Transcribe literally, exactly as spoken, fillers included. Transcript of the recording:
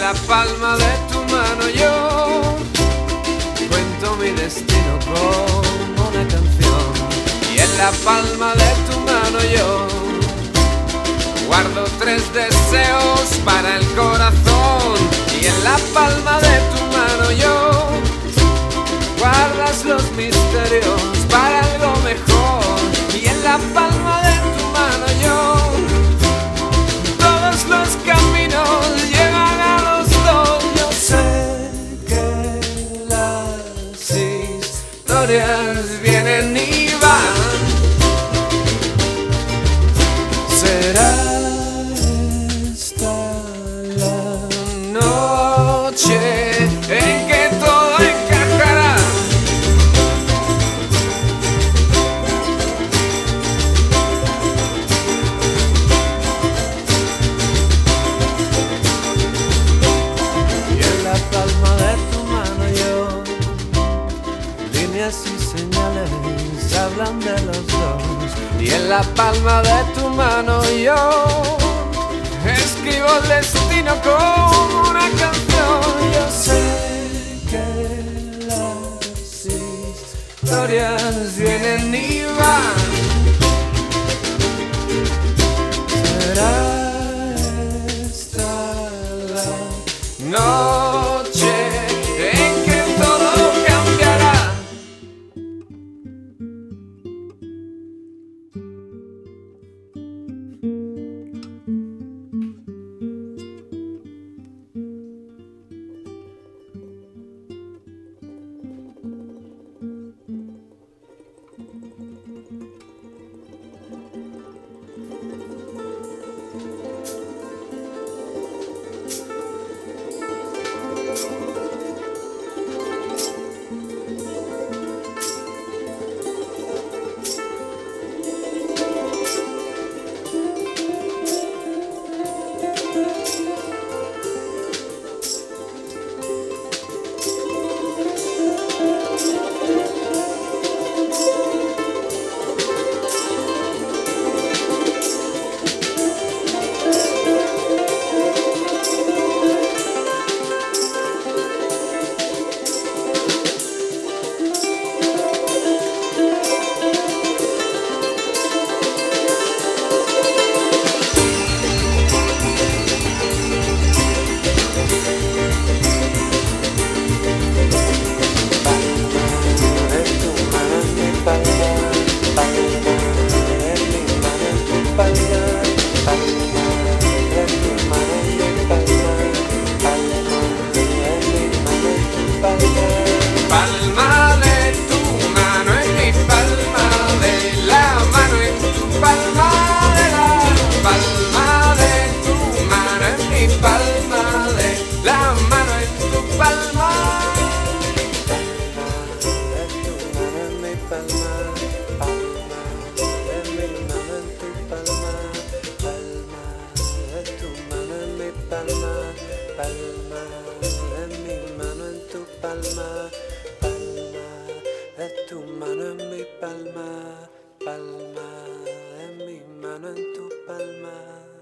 la palma de tu mano yo cuento mi destino como una canción. Y en la palma de tu mano yo guardo tres deseos para el corazón. Y en la palma de tu mano yo guardas los misterios para algo mejor. Y en la palma de tu mano yo todos los caminos llevan a los dos. Yo sé que las historias vienen y van. Será esta la noche en que todo encajará. Y en la palma de tu mano yo líneas y señales hablan de los dos. Y en la palma de tu mano yo escribo el destino como una canción. Yo sé que las historias vienen y van. Será esta la noche en que todo cambiará. Palma de mi mano en tu palma, palma de tu mano en mi palma, palma de mi mano en tu palma.